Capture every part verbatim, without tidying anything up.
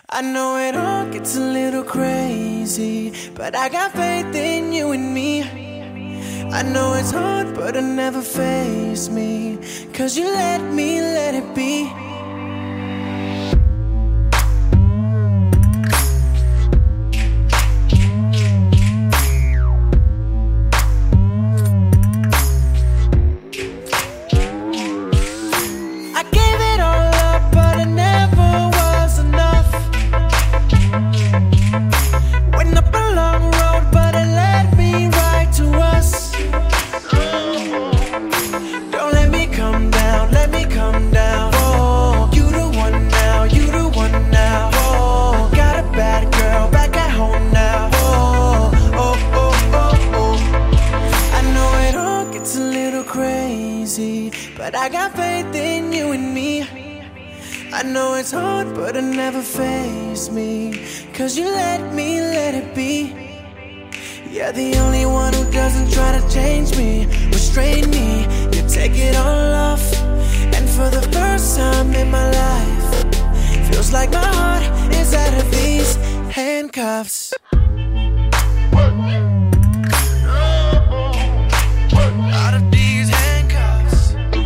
I know it all gets a little crazy, but I got faith in you and me. I know it's hard, but it never fazed me, 'cause you let me let it be. I gave it all up, but it never was enough. Went up a long road, but it led me right to us. Don't let me come down, let me come down. Oh, you the one now, you the one now. Oh, got a bad girl back at home now. Oh, oh, oh, oh, oh. I know it all gets a little crazy, but I got faith in you and me. I know it's hard, but it never fazed me, 'cause you let me let it be. Yeah, the only one who doesn't try to change me, restrain me. You take it all off, and for the first time in my life, feels like my heart is out of these handcuffs. Out of these handcuffs.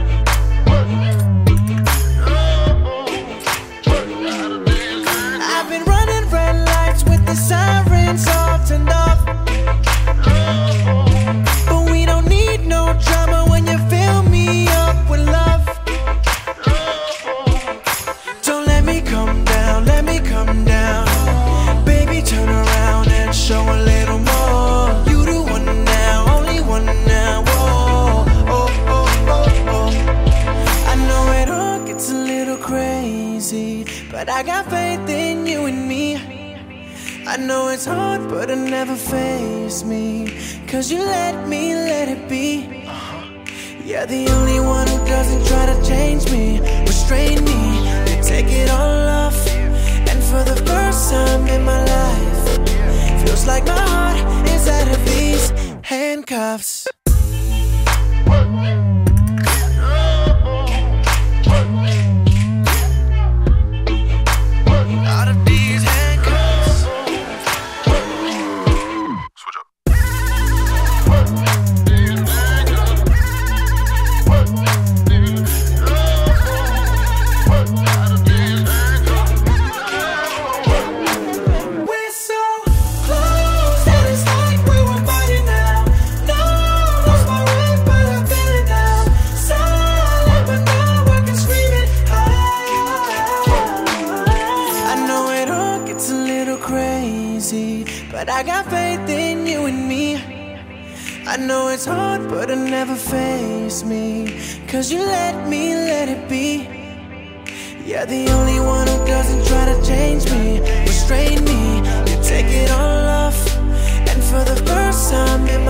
I've been running red lights with the sirens all turned off. But we don't need no drama when you fill me up with love. Don't let me come down, let me come down. Baby, turn around and show a little more. You the one now, only one now. Oh, oh, oh, oh, oh. I know it all gets a little crazy, but I got faith in you and me. I know it's hard, but it never fazed me, 'cause you let me let it be. Yeah, the only one who doesn't try to change me, restrain me. You take it all off, and for the first time in my life, feels like my heart is out of these handcuffs. Out of these handcuffs. Switch up. We're so close that it's like we were fighting now. No, lost my way, but I feel it now. Silent, but now I can scream it high. I know it all gets a little crazy, but I got faith in you and me. I know it's hard, but it never fazed me, 'cause you let me let it be. Yeah, the only one who doesn't try to change me, restrain me. You take it all off, and for the first time in